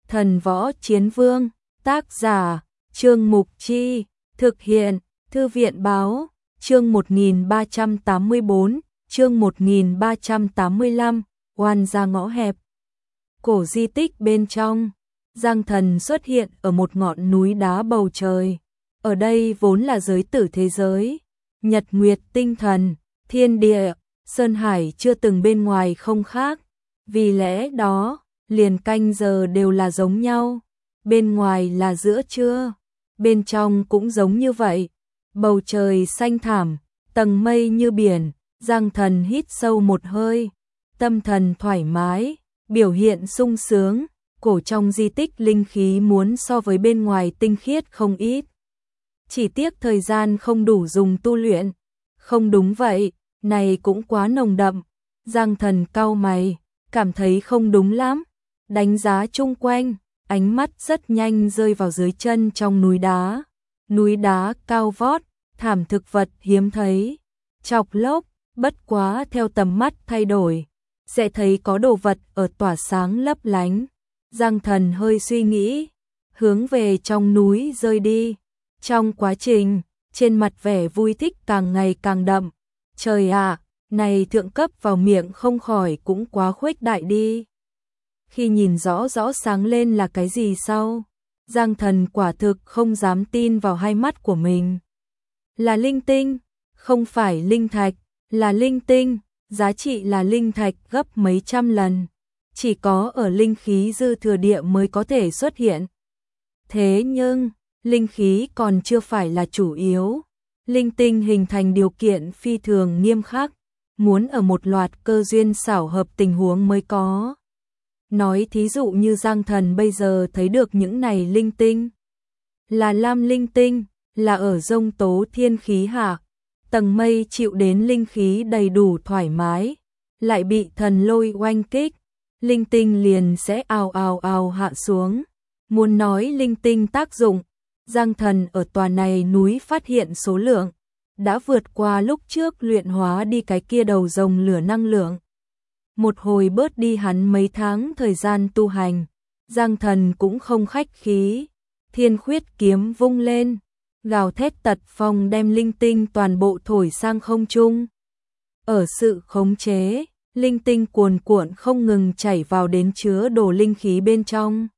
Thần Võ Chiến Vương, tác giả, Trương Mục Chi, thực hiện, Thư viện Báo, chương 1384, chương 1385, oan ra ngõ hẹp. Cổ di tích bên trong, Giang Thần xuất hiện ở một ngọn núi đá bầu trời. Ở đây vốn là giới tử thế giới, nhật nguyệt tinh thần, thiên địa, sơn hải chưa từng bên ngoài không khác. Vì lẽ đó, liền canh giờ đều là giống nhau. Bên ngoài là giữa trưa, bên trong cũng giống như vậy. Bầu trời xanh thẳm, tầng mây như biển. Giang Thần hít sâu một hơi, tâm thần thoải mái, biểu hiện sung sướng. Cổ trong di tích linh khí muốn so với bên ngoài tinh khiết không ít. Chỉ tiếc thời gian không đủ dùng tu luyện. Không đúng vậy, này cũng quá nồng đậm. Giang Thần cau mày, cảm thấy không đúng lắm. Đánh giá chung quanh, ánh mắt rất nhanh rơi vào dưới chân trong núi đá. Núi đá cao vót, thảm thực vật hiếm thấy. Chọc lốc, bất quá theo tầm mắt thay đổi, sẽ thấy có đồ vật ở tỏa sáng lấp lánh. Giang Thần hơi suy nghĩ, hướng về trong núi rơi đi. Trong quá trình, trên mặt vẻ vui thích càng ngày càng đậm. Trời ạ, này thượng cấp vào miệng không khỏi cũng quá khuếch đại đi. Khi nhìn rõ sáng lên là cái gì sau, Giang Thần quả thực không dám tin vào hai mắt của mình. Là linh tinh, không phải linh thạch, là linh tinh, giá trị là linh thạch gấp mấy trăm lần. Chỉ có ở linh khí dư thừa địa mới có thể xuất hiện. Thế nhưng, linh khí còn chưa phải là chủ yếu. Linh tinh hình thành điều kiện phi thường nghiêm khắc, muốn ở một loạt cơ duyên xảo hợp tình huống mới có. Nói thí dụ như Giang Thần bây giờ thấy được những này linh tinh. Là lam linh tinh, là ở dông tố thiên khí hạ. Tầng mây chịu đến linh khí đầy đủ thoải mái, lại bị thần lôi oanh kích. Linh tinh liền sẽ ào ào ào hạ xuống. Muốn nói linh tinh tác dụng, Giang Thần ở tòa này núi phát hiện số lượng đã vượt qua lúc trước luyện hóa đi cái kia đầu rồng lửa năng lượng. Một hồi bớt đi hắn mấy tháng thời gian tu hành, Giang Thần cũng không khách khí. Thiên khuyết kiếm vung lên, gào thét tật phong đem linh tinh toàn bộ thổi sang không trung. Ở sự khống chế, linh tinh cuồn cuộn không ngừng chảy vào đến chứa đổ linh khí bên trong.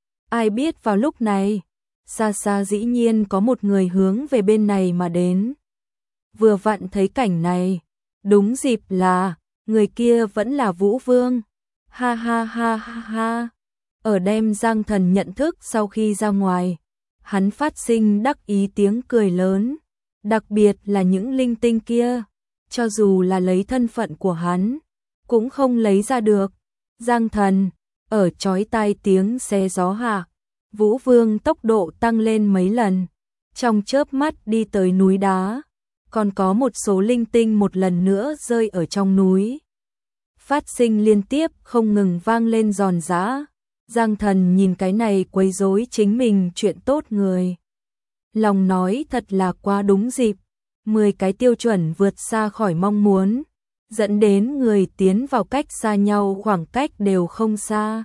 Ai biết vào lúc này, xa xa dĩ nhiên có một người hướng về bên này mà đến. Vừa vặn thấy cảnh này, đúng dịp là, người kia vẫn là Vũ Vương. Ha ha ha ha ha. Ở đem Giang Thần nhận thức sau khi ra ngoài, hắn phát sinh đắc ý tiếng cười lớn. Đặc biệt là những linh tinh kia, cho dù là lấy thân phận của hắn, cũng không lấy ra được. Giang Thần, ở chói tai tiếng xe gió hạ, Vũ Vương tốc độ tăng lên mấy lần, trong chớp mắt đi tới núi đá. Còn có một số linh tinh một lần nữa rơi ở trong núi. Phát sinh liên tiếp không ngừng vang lên giòn giã. Giang Thần nhìn cái này quấy rối chính mình chuyện tốt người. Lòng nói thật là quá đúng dịp. 10 cái tiêu chuẩn vượt xa khỏi mong muốn, dẫn đến người tiến vào cách xa nhau khoảng cách đều không xa.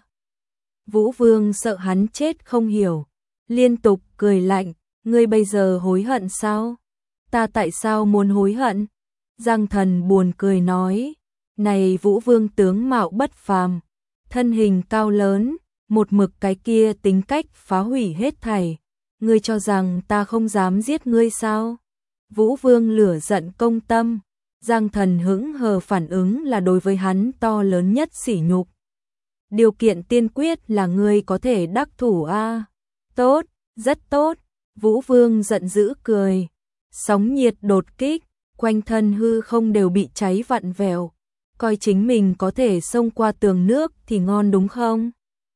Vũ Vương sợ hắn chết không hiểu, liên tục cười lạnh, ngươi bây giờ hối hận sao? Ta tại sao muốn hối hận? Giang Thần buồn cười nói, này Vũ Vương tướng mạo bất phàm, thân hình cao lớn, một mực cái kia tính cách phá hủy hết thảy, ngươi cho rằng ta không dám giết ngươi sao? Vũ Vương lửa giận công tâm, Giang Thần hững hờ phản ứng là đối với hắn to lớn nhất sỉ nhục. Điều kiện tiên quyết là ngươi có thể đắc thủ a. Tốt, rất tốt. Vũ Vương giận dữ cười. Sóng nhiệt đột kích, quanh thân hư không đều bị cháy vặn vẹo. Coi chính mình có thể xông qua tường nước thì ngon đúng không?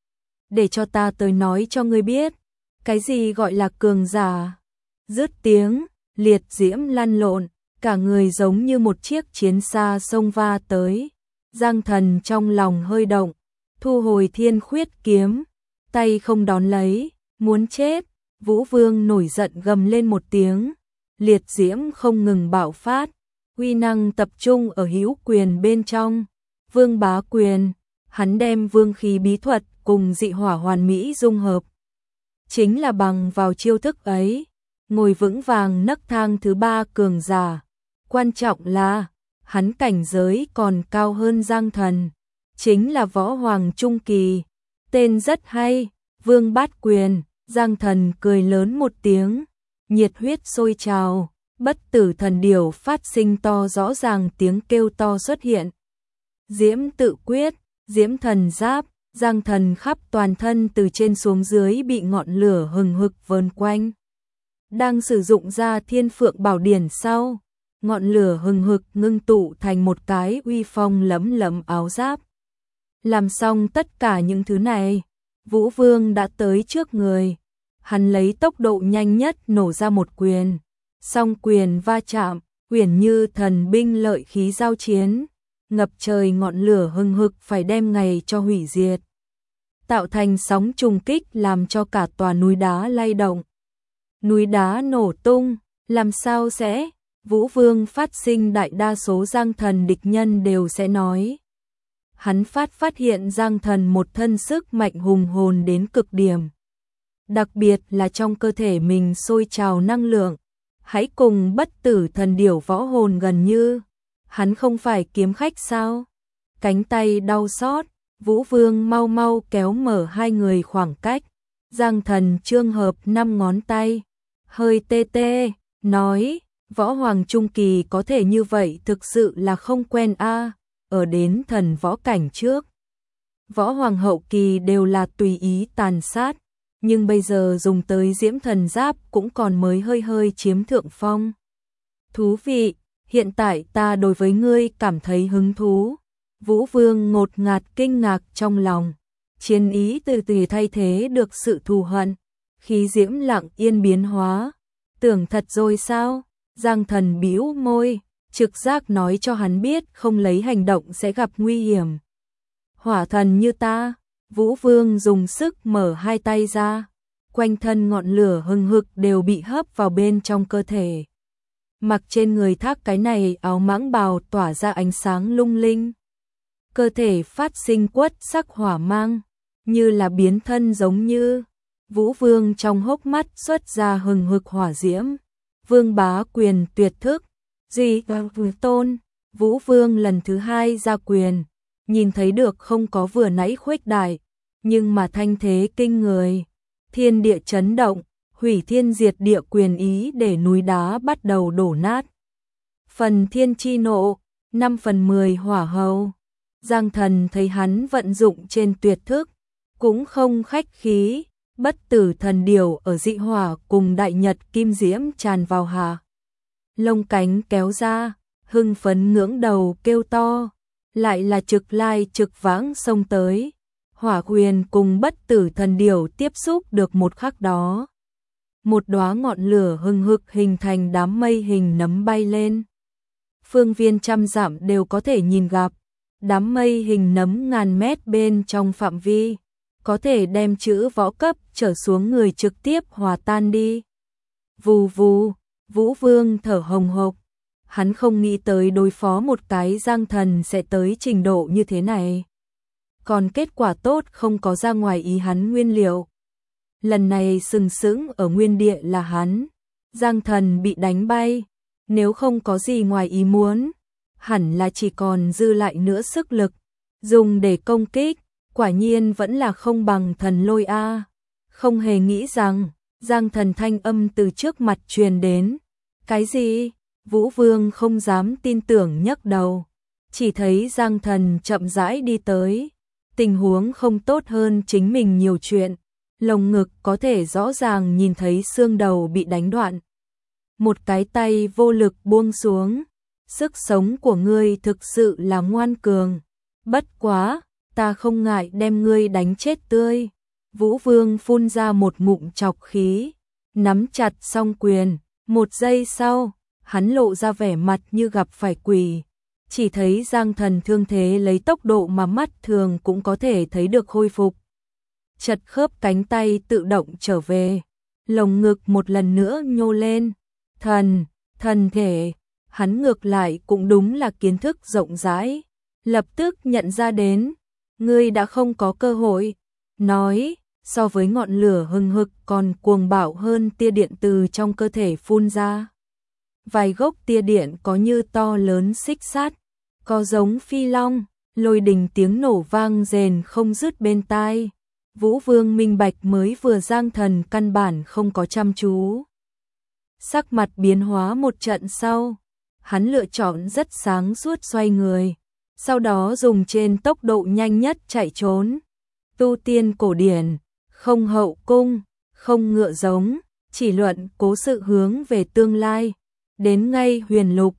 Để cho ta tới nói cho ngươi biết, cái gì gọi là cường giả. Dứt tiếng, liệt diễm lăn lộn, cả người giống như một chiếc chiến xa xông va tới. Giang Thần trong lòng hơi động, thu hồi thiên khuyết kiếm, tay không đón lấy, muốn chết. Vũ Vương nổi giận gầm lên một tiếng, liệt diễm không ngừng bạo phát, uy năng tập trung ở hữu quyền bên trong. Vương bá quyền, hắn đem vương khí bí thuật cùng dị hỏa hoàn mỹ dung hợp. Chính là bằng vào chiêu thức ấy, ngồi vững vàng nấc thang thứ 3 cường giả. Quan trọng là, hắn cảnh giới còn cao hơn Giang Thần, chính là võ hoàng trung kỳ. Tên rất hay, Vương Bát Quyền. Giang Thần cười lớn một tiếng, nhiệt huyết sôi trào, bất tử thần điểu phát sinh to rõ ràng tiếng kêu to xuất hiện. Diễm tự quyết, diễm thần giáp, Giang Thần khắp toàn thân từ trên xuống dưới bị ngọn lửa hừng hực vờn quanh. Đang sử dụng ra Thiên Phượng Bảo Điển sau, ngọn lửa hừng hực ngưng tụ thành một cái uy phong lẫm lẫm áo giáp. Làm xong tất cả những thứ này, Vũ Vương đã tới trước người. Hắn lấy tốc độ nhanh nhất nổ ra một quyền. Song quyền va chạm, uyển như thần binh lợi khí giao chiến. Ngập trời ngọn lửa hừng hực phải đem ngày cho hủy diệt. Tạo thành sóng trùng kích làm cho cả tòa núi đá lay động. Núi đá nổ tung, làm sao sẽ? Vũ Vương phát sinh đại đa số Giang Thần địch nhân đều sẽ nói. Hắn phát hiện Giang Thần một thân sức mạnh hùng hồn đến cực điểm. Đặc biệt là trong cơ thể mình sôi trào năng lượng. Hãy cùng bất tử thần điểu võ hồn gần như. Hắn không phải kiếm khách sao? Cánh tay đau xót, Vũ Vương mau mau kéo mở hai người khoảng cách. Giang Thần trương hợp 5 ngón tay, hơi tê tê, nói, võ hoàng trung kỳ có thể như vậy thực sự là không quen a. Ở đến thần võ cảnh trước, võ hoàng hậu kỳ đều là tùy ý tàn sát, nhưng bây giờ dùng tới diễm thần giáp cũng còn mới hơi chiếm thượng phong. Thú vị, hiện tại ta đối với ngươi cảm thấy hứng thú. Vũ Vương ngột ngạt kinh ngạc trong lòng, chiến ý từ từ thay thế được sự thù hận, khí diễm lặng yên biến hóa. Tưởng thật rồi sao? Giang Thần bĩu môi, trực giác nói cho hắn biết không lấy hành động sẽ gặp nguy hiểm. Hỏa thần như ta, Vũ Vương dùng sức mở hai tay ra, quanh thân ngọn lửa hừng hực đều bị hấp vào bên trong cơ thể. Mặc trên người thác cái này áo mãng bào tỏa ra ánh sáng lung linh. Cơ thể phát sinh quất sắc hỏa mang, như là biến thân giống như. Vũ Vương trong hốc mắt xuất ra hừng hực hỏa diễm. Vương Bá Quyền tuyệt thức, Duy Tôn. Vũ Vương lần thứ 2 ra quyền, nhìn thấy được không có vừa nãy khuếch đại, nhưng mà thanh thế kinh người. Thiên địa chấn động, hủy thiên diệt địa quyền ý để núi đá bắt đầu đổ nát. Phần thiên chi nộ, 5/10 hỏa hầu. Giang Thần thấy hắn vận dụng trên tuyệt thức, cũng không khách khí. Bất tử thần điểu ở dị hỏa cùng đại nhật kim diễm tràn vào hạ. Lông cánh kéo ra, hưng phấn ngưỡng đầu kêu to, lại là trực lai trực vãng xông tới. Hỏa quyền cùng bất tử thần điểu tiếp xúc được một khắc đó. Một đóa ngọn lửa hừng hực hình thành đám mây hình nấm bay lên. Phương viên trăm dặm đều có thể nhìn gặp, đám mây hình nấm ngàn mét bên trong phạm vi. Có thể đem chữ võ cấp trở xuống người trực tiếp hòa tan đi. Vù vù, Vũ Vương thở hồng hộc. Hắn không nghĩ tới đối phó một cái Giang Thần sẽ tới trình độ như thế này. Còn kết quả tốt không có ra ngoài ý hắn nguyên liệu. Lần này sừng sững ở nguyên địa là hắn. Giang Thần bị đánh bay. Nếu không có gì ngoài ý muốn, hẳn là chỉ còn dư lại nữa sức lực dùng để công kích. Quả nhiên vẫn là không bằng thần lôi a. Không hề nghĩ rằng Giang Thần thanh âm từ trước mặt truyền đến. Cái gì? Vũ Vương không dám tin tưởng nhấc đầu. Chỉ thấy Giang Thần chậm rãi đi tới. Tình huống không tốt hơn chính mình nhiều chuyện. Lồng ngực có thể rõ ràng nhìn thấy xương đầu bị đánh đoạn. Một cái tay vô lực buông xuống. Sức sống của ngươi thực sự là ngoan cường. Bất quá, ta không ngại đem ngươi đánh chết tươi. Vũ Vương phun ra một ngụm trọc khí, nắm chặt song quyền. Một giây sau, hắn lộ ra vẻ mặt như gặp phải quỷ. Chỉ thấy Giang Thần thương thế lấy tốc độ mà mắt thường cũng có thể thấy được khôi phục. Chật khớp cánh tay tự động trở về. Lồng ngực một lần nữa nhô lên. Thần thể. Hắn ngược lại cũng đúng là kiến thức rộng rãi. Lập tức nhận ra đến. Ngươi đã không có cơ hội. nói, so với ngọn lửa hừng hực còn cuồng bạo hơn tia điện từ trong cơ thể phun ra. Vài gốc tia điện có như to lớn xích sắt, có giống phi long, lôi đình tiếng nổ vang rền không dứt bên tai. Vũ Vương minh bạch mới vừa giang thần căn bản không có chăm chú. Sắc mặt biến hóa một trận sau, hắn lựa chọn rất sáng suốt xoay người, sau đó dùng trên tốc độ nhanh nhất chạy trốn. Tu tiên cổ điển, không hậu cung, không ngựa giống, chỉ luận cố sự hướng về tương lai. Đến ngay Huyền Lục,